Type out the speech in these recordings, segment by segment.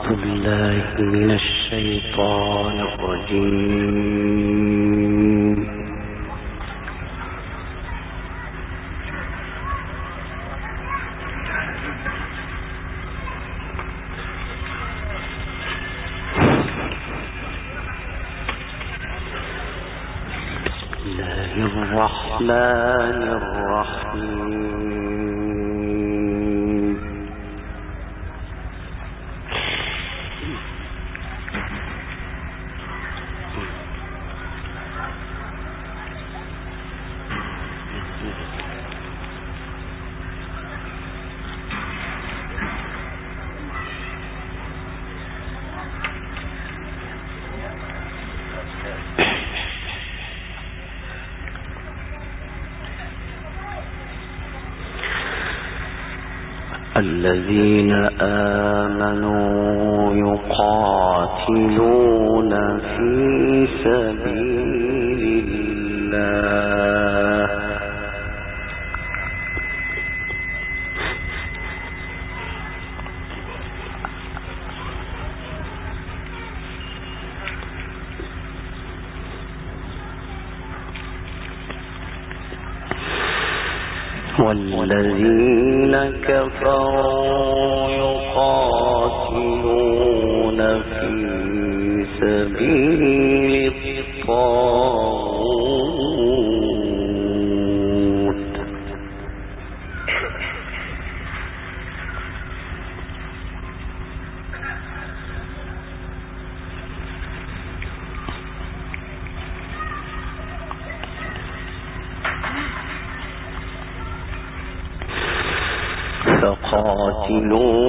بالله من الشيطان الرجيم. بسم الله الرحمن الرحيم. الذين آمنوا يقاتلون في سبيل الله والذين كفروا يقاتلون في سبيل الطاغوت فقاتلوا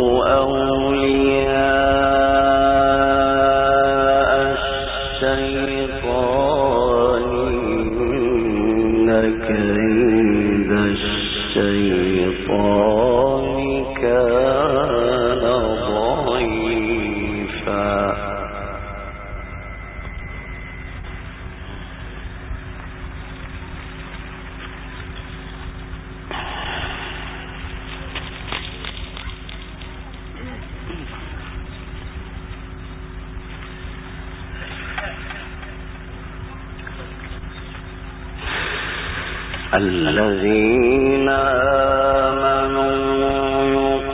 أولياء الشيطان إن كيد الشيطان كان ضعيفا. الذين آمنوا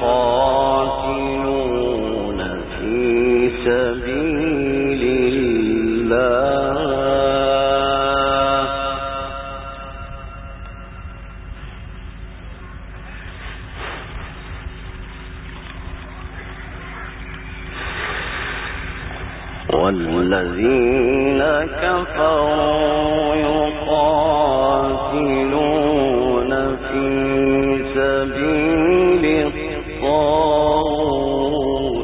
يقاتلون في سبيل الله والذين كفروا يقاتلون في سبيل الطاغوت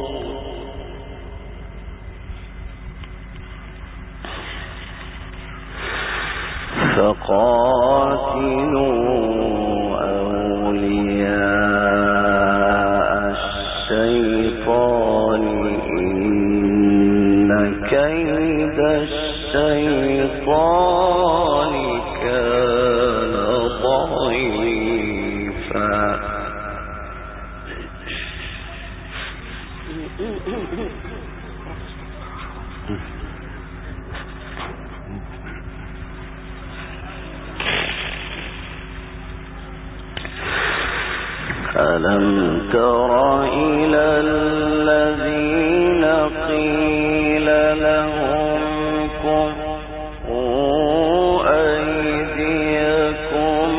فقاتلوا أولياء الشيطان إن كيد الشيطان كان ضعيفا. ألم تر إلى الذين قيل لهم كفوا أيديكم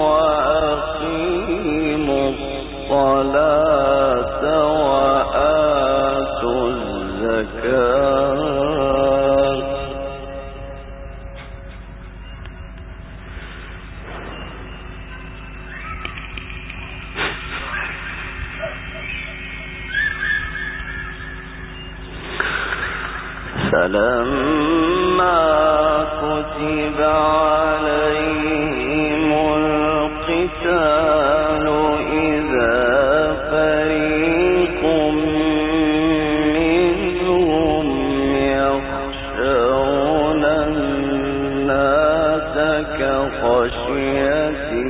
وأقيموا الصلاة وآتوا الزكاة فلما كتب عليهم القتال إذا فريق منهم يخشون الناس كخشية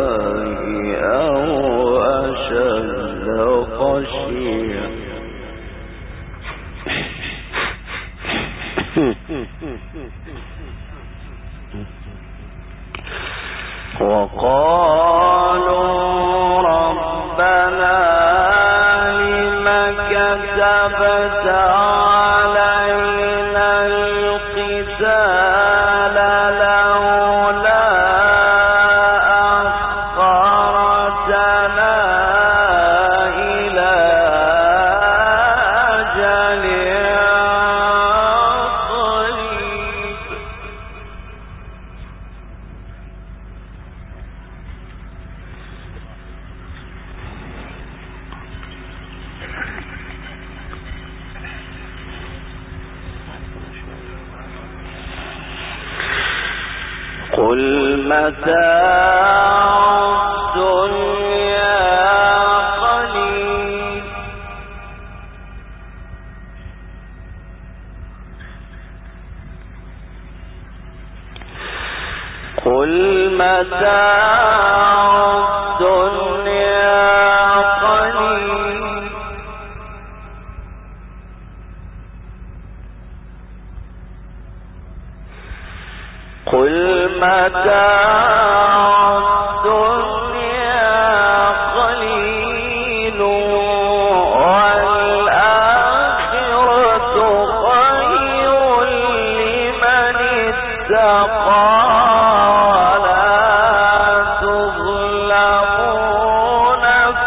الله أو أشد خشية كتبت علينا القتال لولا أخرتنا إلى أجل قريب. قل متاع الدنيا قليل قل متاع الدنيا قليل قل متاع الدنيا قليل والآخرة خير لمن اتقى ولا تظلمون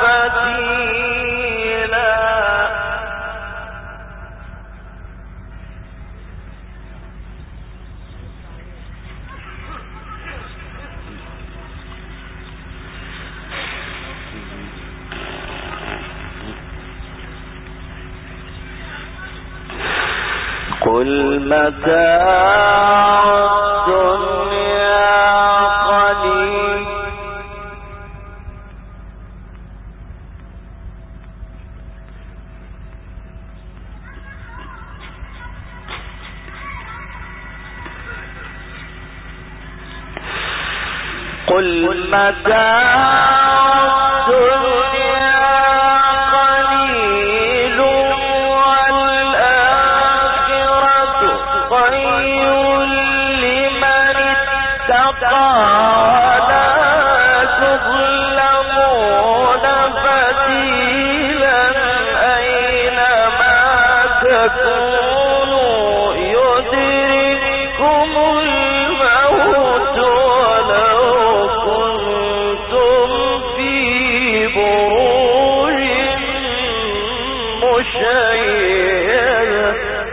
فتيلا. قل متاع الدنيا قليل قل متاع الدنيا قليل والآخرة خير لمن اتقى ولا تظلمون فتيلا. أينما تكونوا يدرككم الموت ولو كنتم في بروج مشيدة.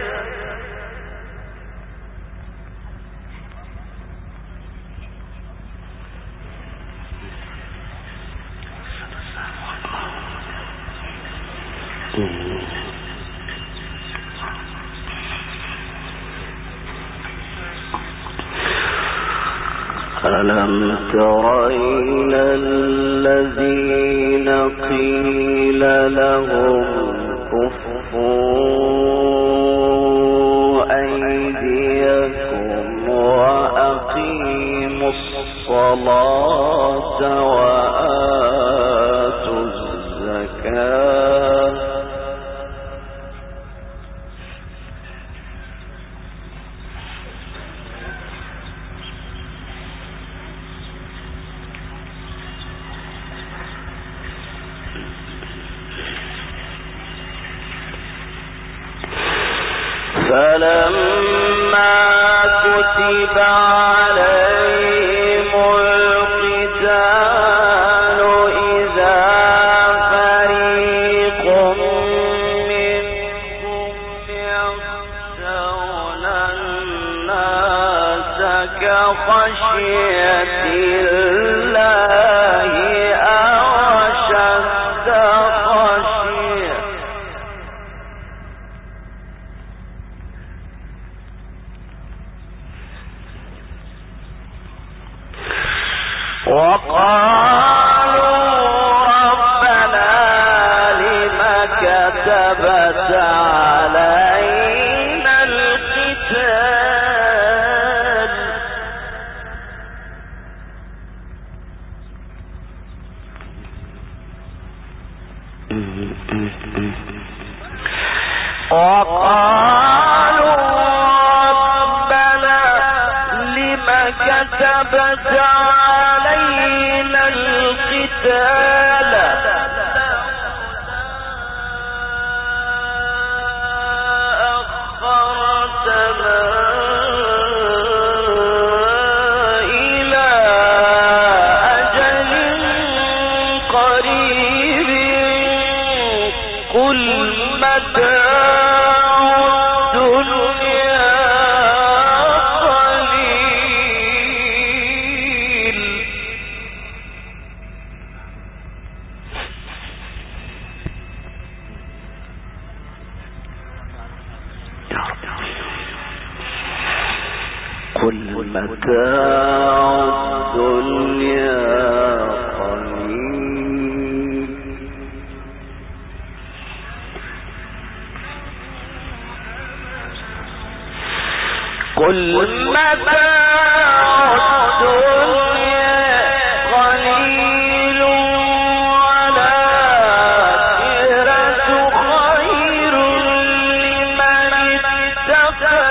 ألم تر إلى الذين قيل لهم كفوا أيديكم وأقيموا الصلاة وآتوا الزكاة فلما كتب عليهم القتال إذا فريق منكم يخشون الناس كخشية الله أو أشد خشية. وقالوا ربنا لم كتبت علينا القتال وقالوا ربنا لم كتبت علينا القتال قريب قل متاع الدنيا قليل قل متاع الدنيا قليل قل متاع الدنيا قليل والآخرة خير لمن اتقى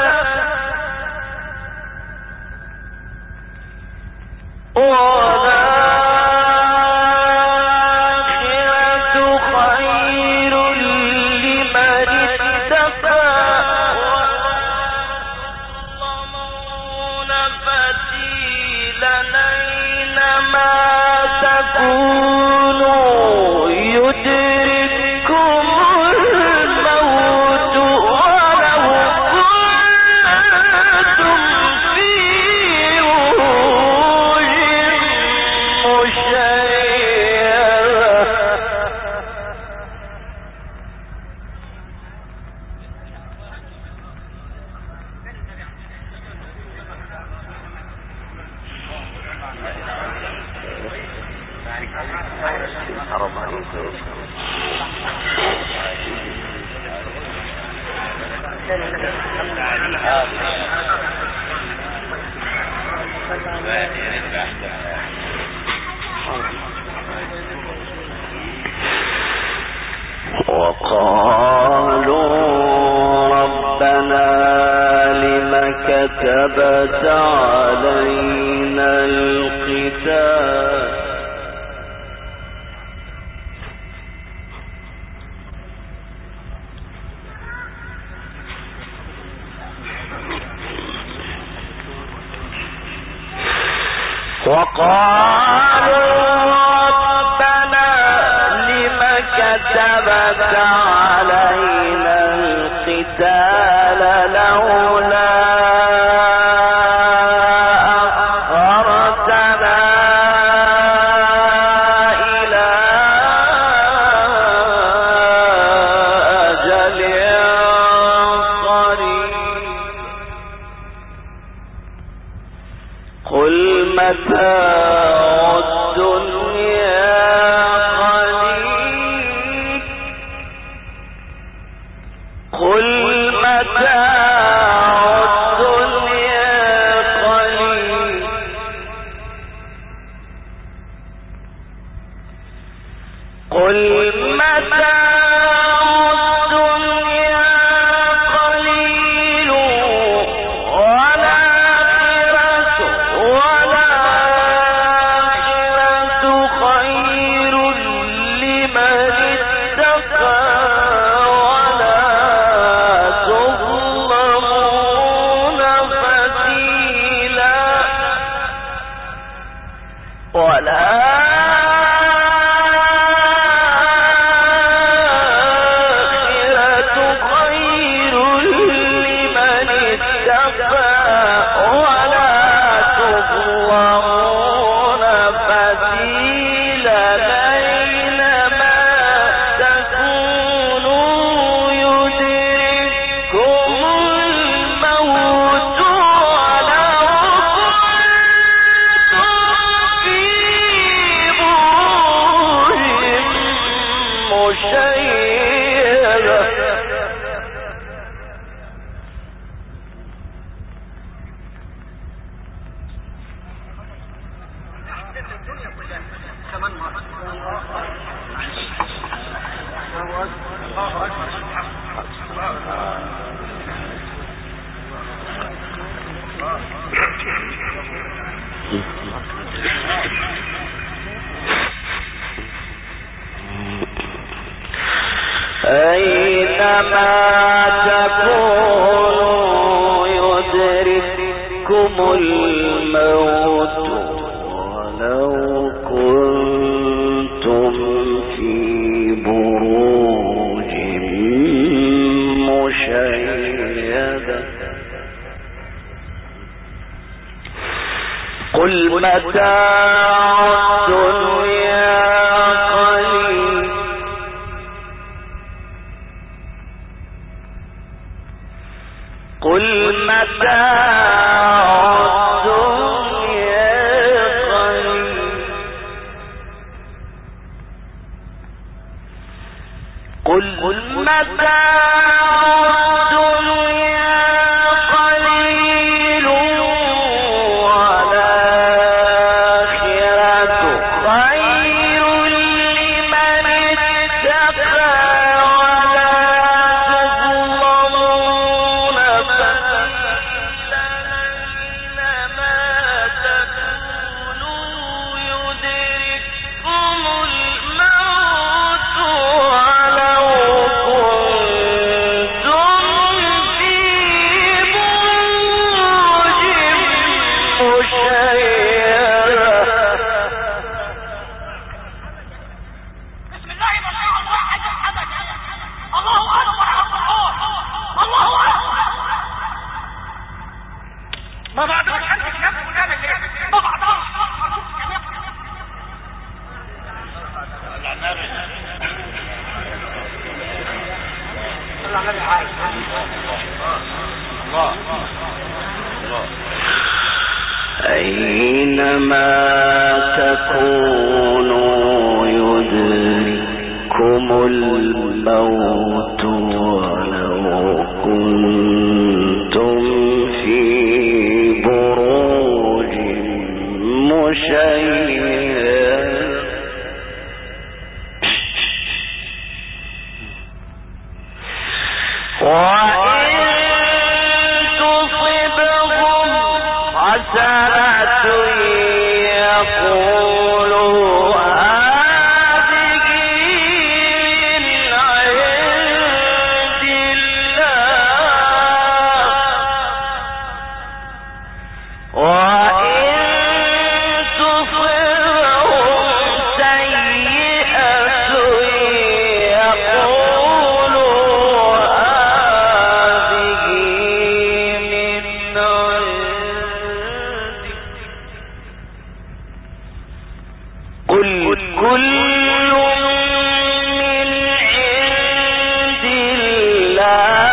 وقالوا ربنا لم كتبت علينا القتال لولا أخرتنا إلى أجل قريب قل متاع الدنيا قليل قل متاع الدنيا قليل قل متاع الدنيا قليل والآخرة خير لمن اتقى أينما تكونوا يدرككم الموت ولو كنتم في بروج مشيدة قل متاع الدنيا قليل قل متاع الدنيا قليل قل متاع الدنيا قليل والآخرة خير لمن اتقى ولا تظلمون فتيلا أينما تكونوا يدرككم الموت ولو كنتم في بروج مشيدة بسم الله ما شاء الله حاجة حدث الله أكبر على الطهور الله أكبر ما بعدهاش حد كتاب قدامك ليه ما بعدهاش أينما تكونوا يدرككم الموت ولو كنتم في بروج مشيدة وإن تصبهم حسنة يقولوا هذه من عند الله وإن تصبهم سيئة يقولوا هذه من عندك قل كل من عند الله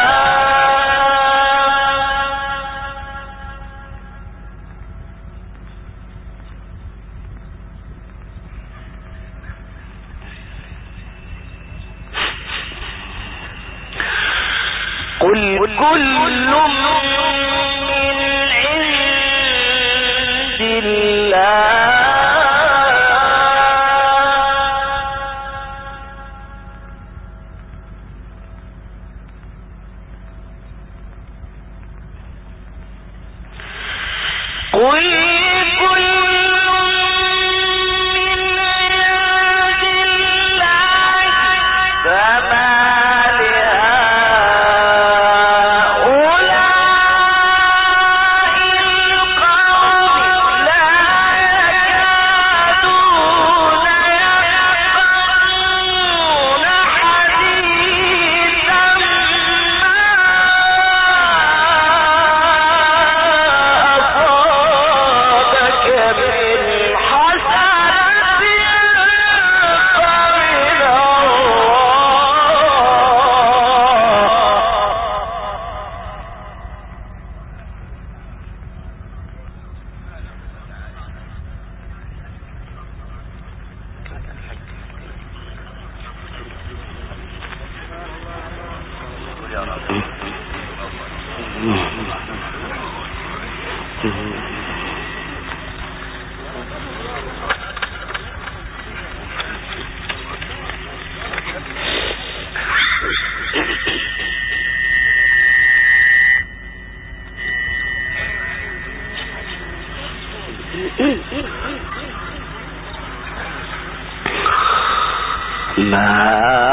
قل كل من عند الله قل كل من عند الله فما لهؤلاء القوم لا يكادون يفقهون حديثا أصابك من حسنة فمن ما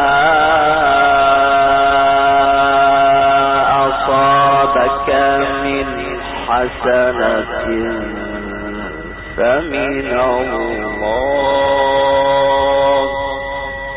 أصابك من حسنة فمن الله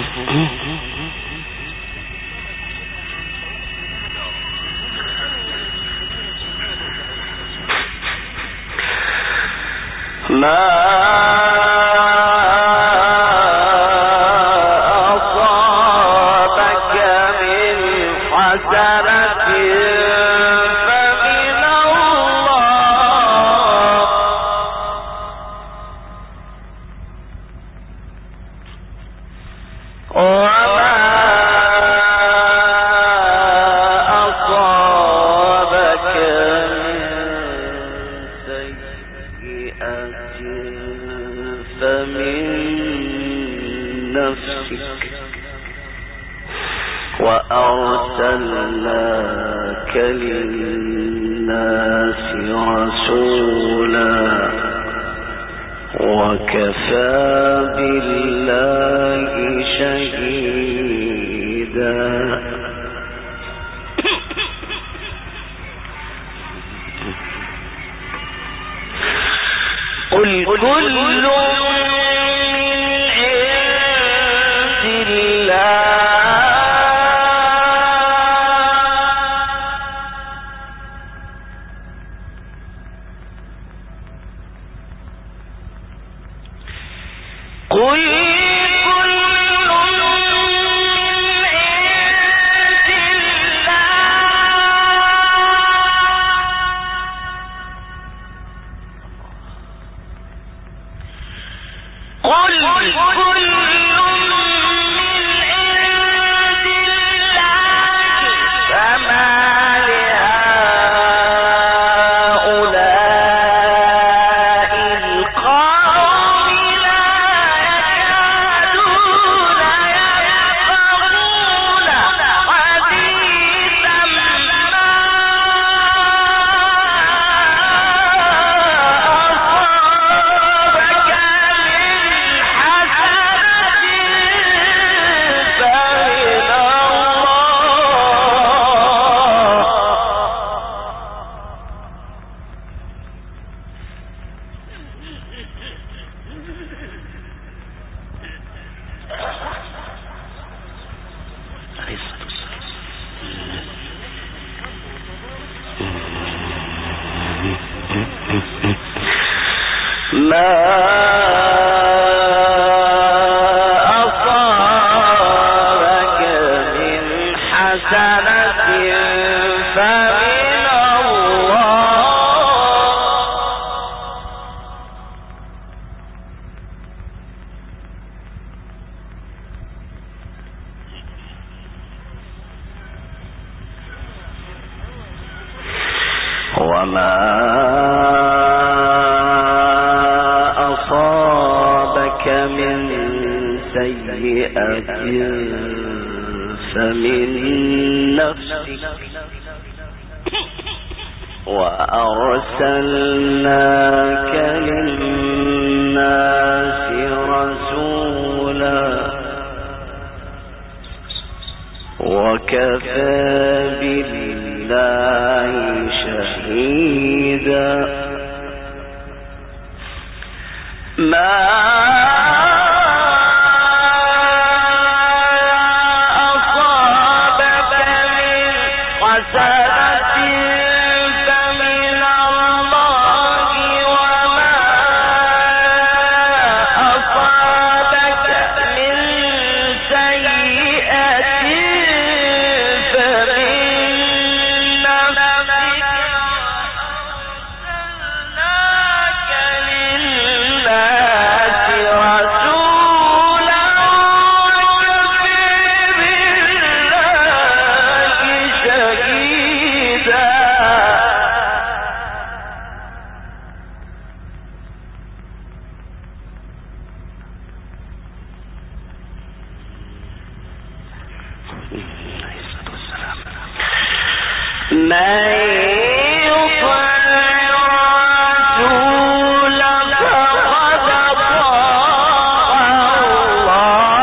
وأرسلناك للناس رسولا وكفى بالله شهيدا. قل كل من عند الله وما أصابك من سيئة فمن نفسك وأرسلناك للناس رسولا وكفى بالله شهيدا. ما أصابك من حسنة فمن الله وما أصابك من سيئة فمن نفسك أرسلناك للناس رسولا وكفى بالله شهيدا. من يطع الرسول فقد أطاع الله.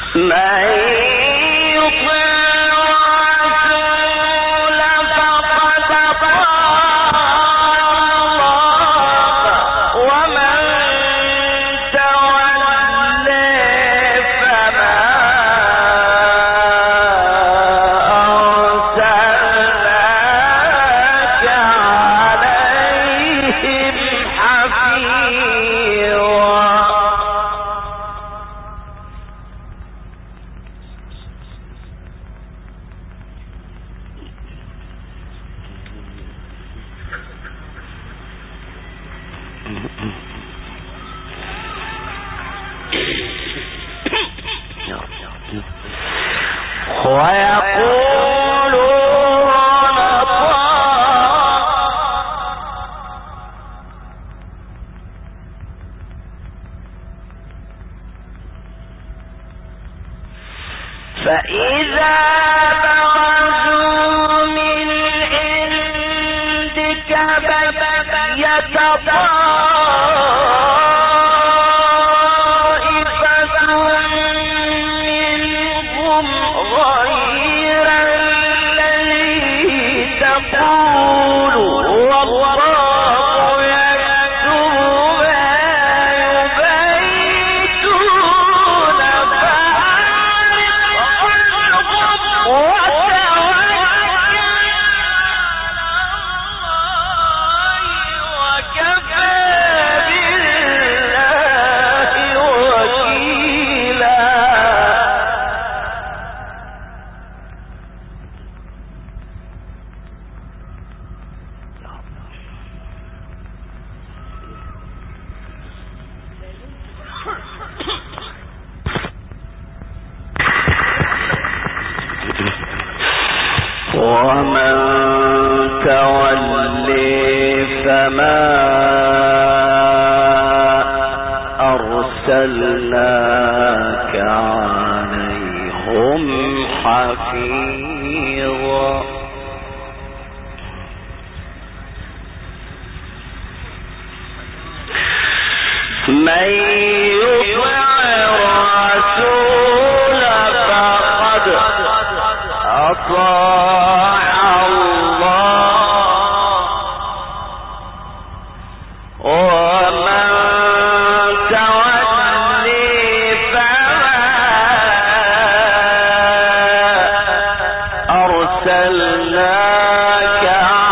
أرسلناك عليهم حفيظا من يطع الرسول فقد أطاع الله ومن تولي فما أرسلناك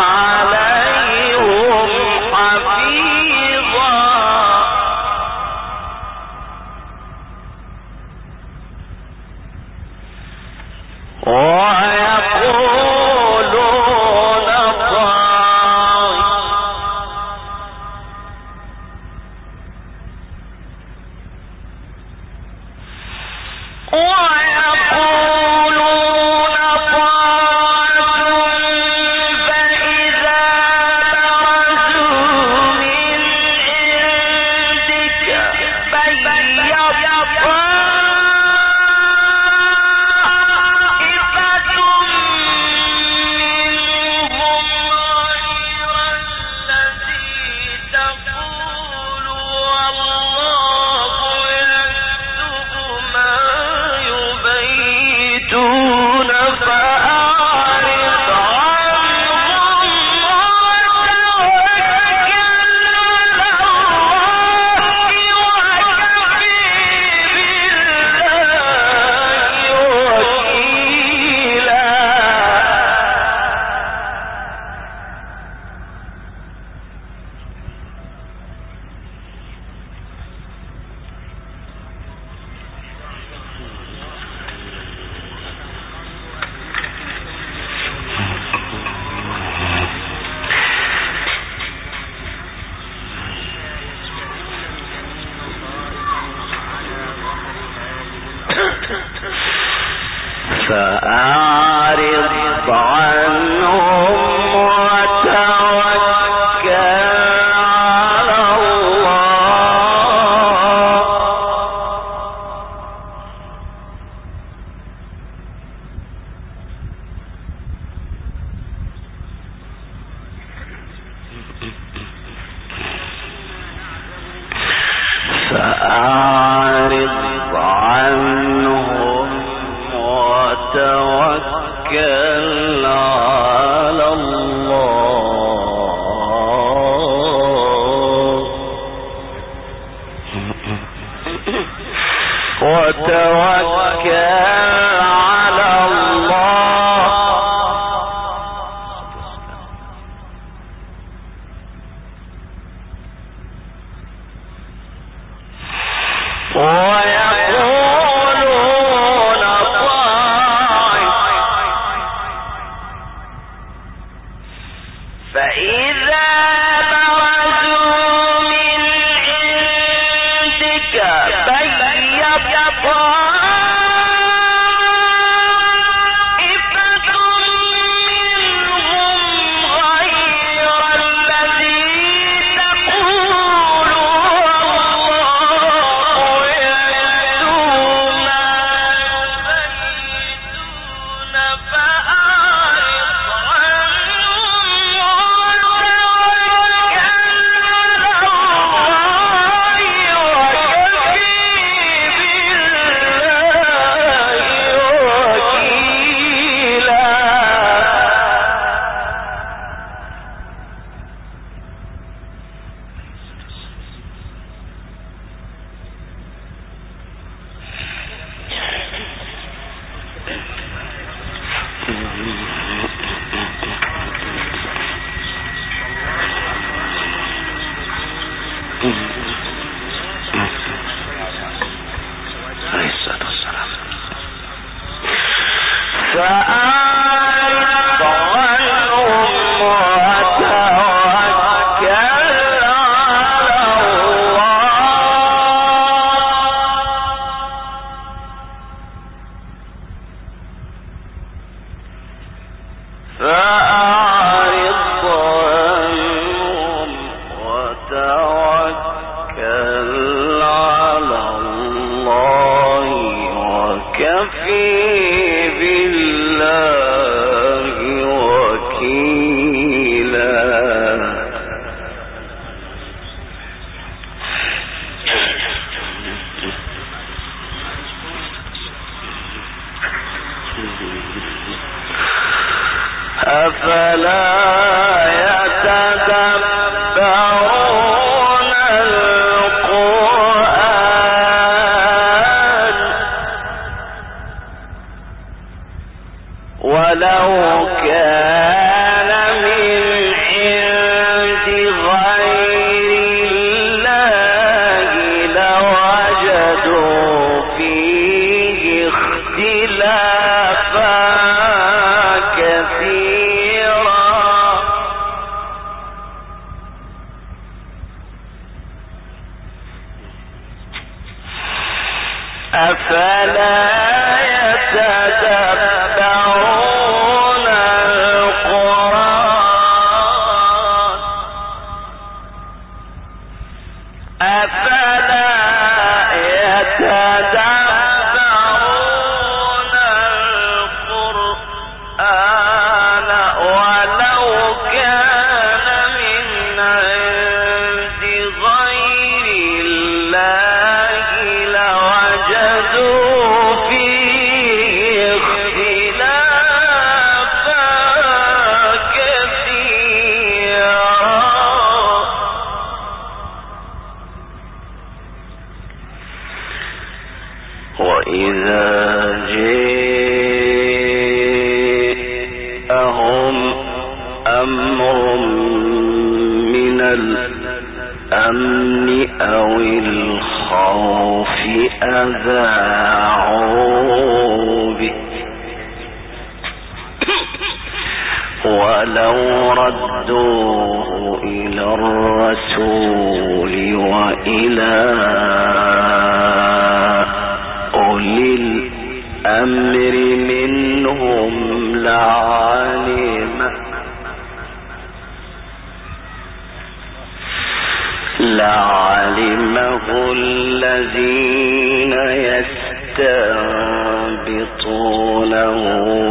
عليهم حفيظا ويقولون فإذا برزوا من عندك بيض فأعرض عنهم وتوكل على الله فأعرض عنهم لعلمه الذين يستنبطونه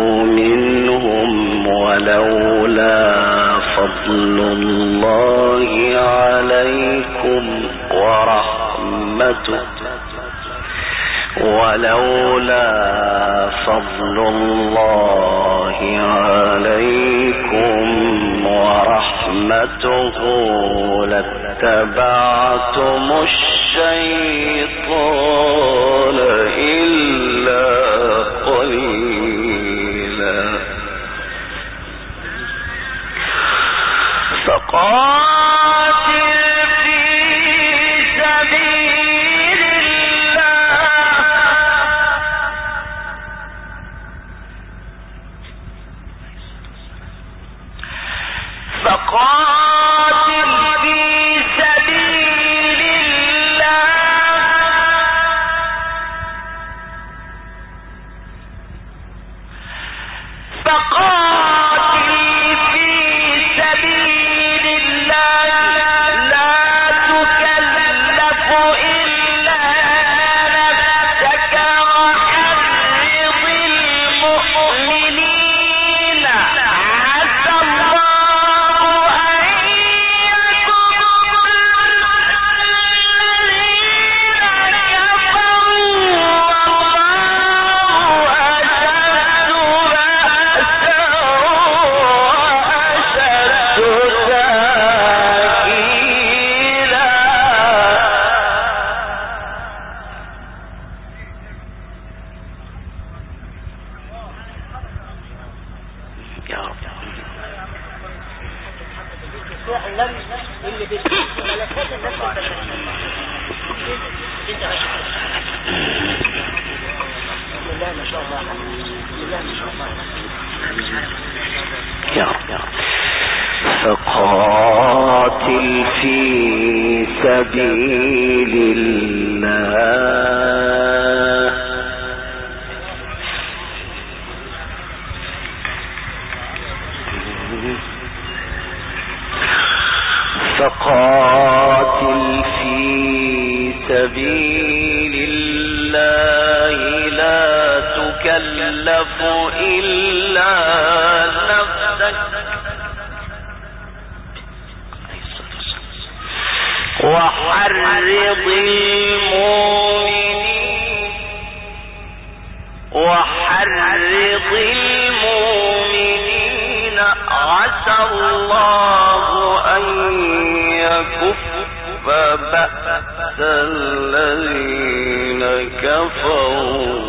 منهم ولولا فضل الله عليكم ولولا فضل الله عليكم ورحمته لاتبعتم الشيطان إلا قليلا. فقاتل في سبيل الله فقاتل في سبيل الله لا تكلف إلا نفسك وحرض المؤمنين عسى الله أن يكف بأس الذين كفروا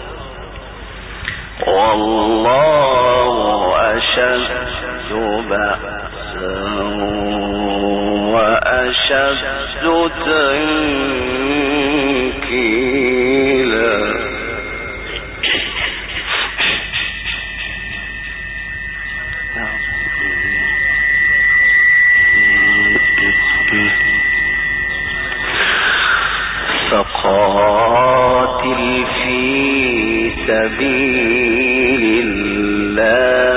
والله أشد بأسا وأشد تنكيلا. فقاتل في سبيل الله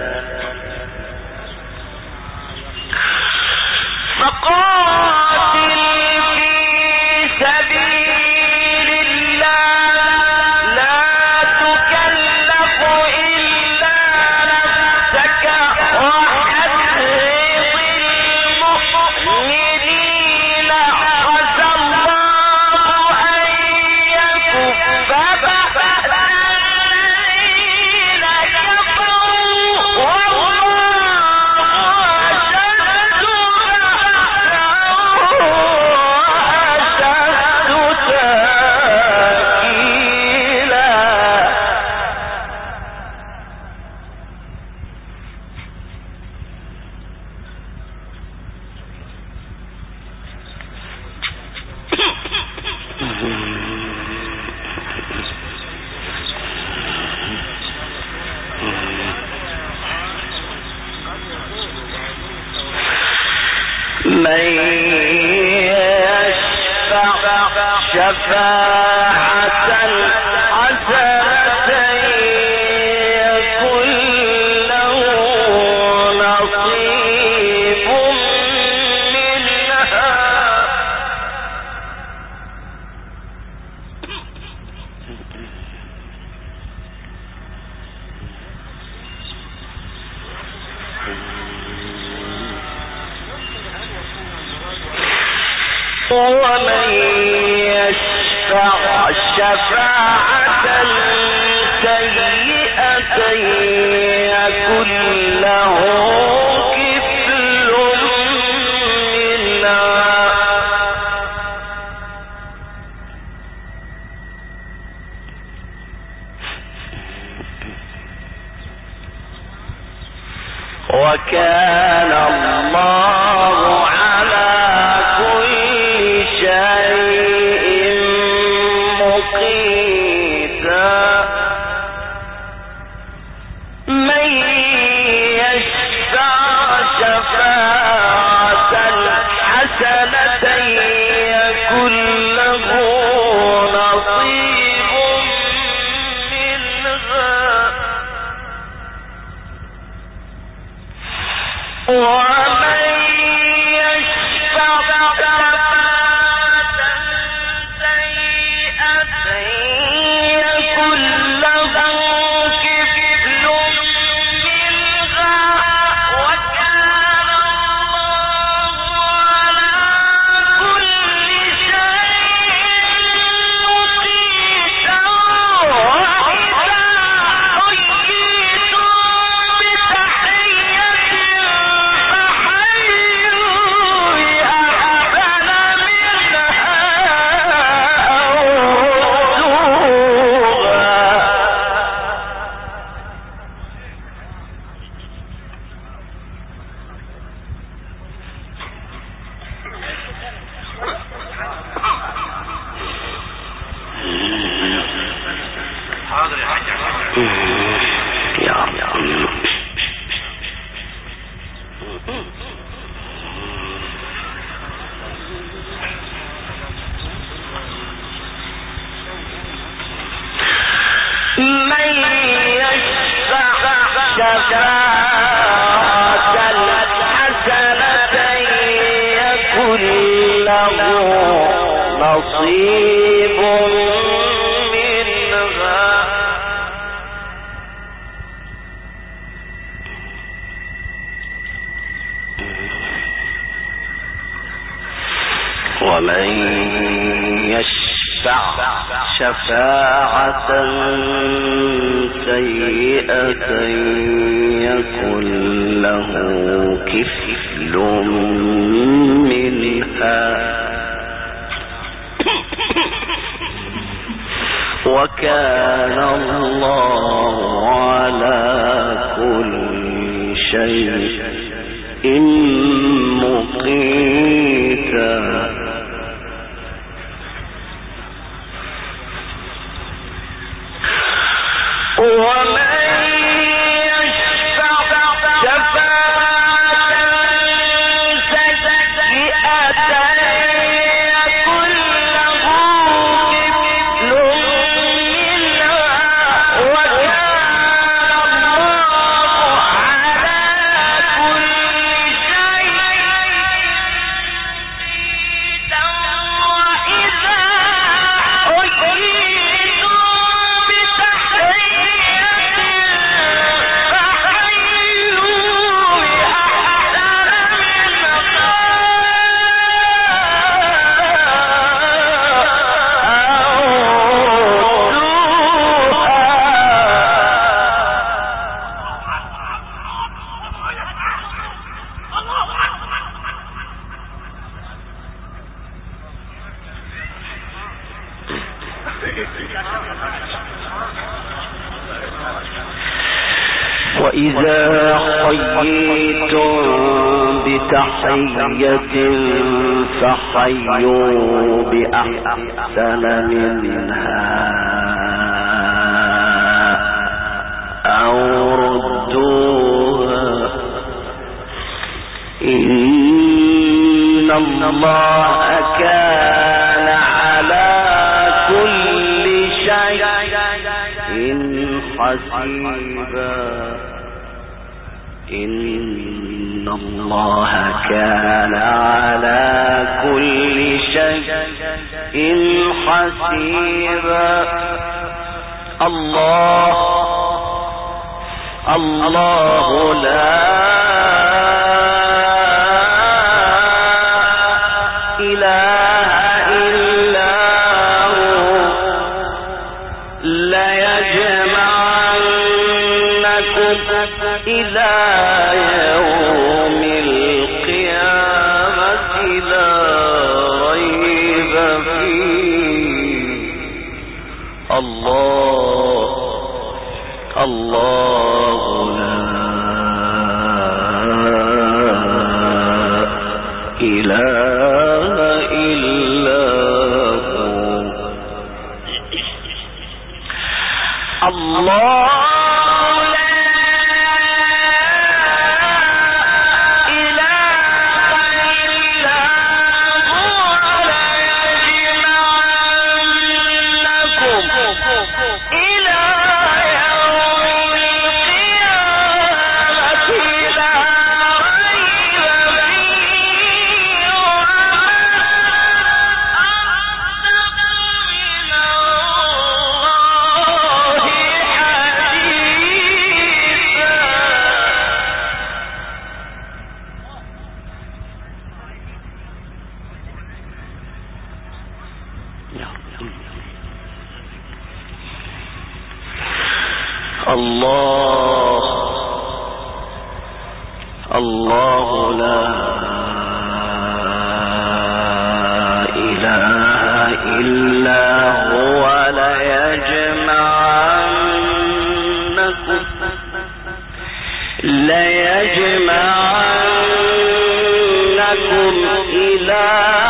من يشفع شفاعة حسنة يكن له نصيب منها ومن يشفع شفاعة سيئة يكن له كفل منها وكان الله على كل شيء مقيتا من يشفع شفاعة حسنة يكن له نصيب منها ومن يشفع شفاعة سيئة يكن له كفل منها وكان الله على كل شيء مقيتا وإذا حييتم بتحية نصيب منها ومن يشفع شفاعة سيئة يكن له كفل منها وكان الله على كل شيء مقيتا وإذا حييتم بتحية فحيوا بأحسن منها أو ردوها إن الله كان على كل شيء حسيبا إن الله كان على كل شيء حسيبا الله لا إله إلا هو إلى يوم القيامة لا ريب فيه. الله لا إله إلا هو. الله الله لا إله إلا هو ليجمعنكم إلى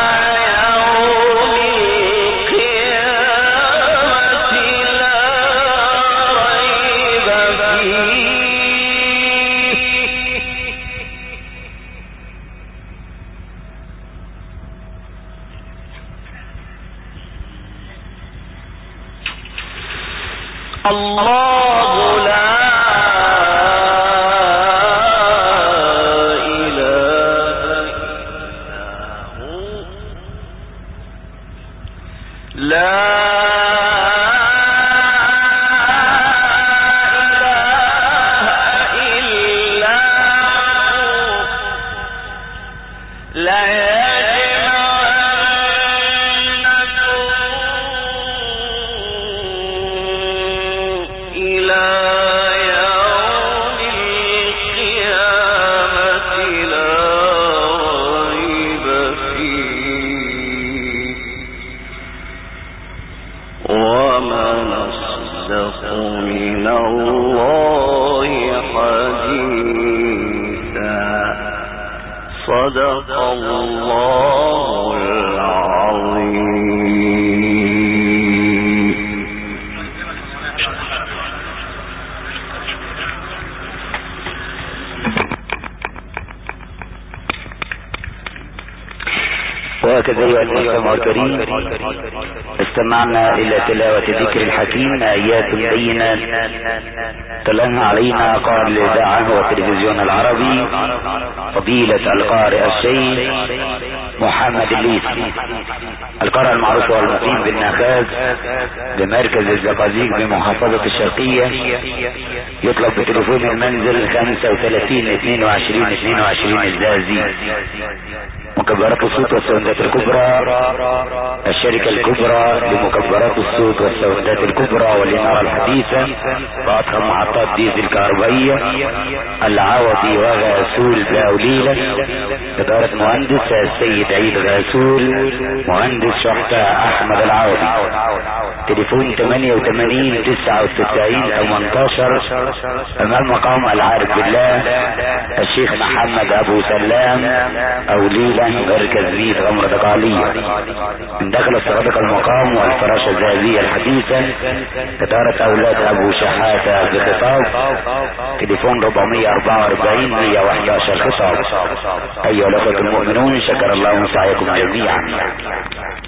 الله لا إله إلا هو لا من الله حديثا. صدق الله العظيم. وهكذا أيها المستمع الكريم استمعنا إلى تلاوة ذكر الحكيم آيات بينات تلاها علينا قارئ الإذاعة والتلفزيون العربي فضيلة القارئ الشيخ محمد الليثي، القارئ المعروف والمقيم بالنخاز بمركز الزقازيق بمحافظة الشرقية. يطلب بتليفون المنزل 35-22-22 الزقازيق. مكبرات الصوت والساوندات الكبرى، الشركة الكبرى لمكبرات الصوت والساوندات الكبرى والإنارة الحديثة وأضخم محطات ديزل كهربائية العوضي وغاسول باوليلة، إدارة مهندس السيد عيد غاسول، مهندس شحتة أحمد العوضي. تليفون 88-99-18 أمام مقام العارف بالله الشيخ محمد أبو سلام أوليلة مركز زيد غمرة دقالية. من داخل الصرادق المقام والفراشة الذهبية الحديثة، إدارة أولاد أبو شحاتة بخطاب. تليفون 444-111 خطاب. أيها الأخوة المؤمنون، شكر الله سعيكم جميعا.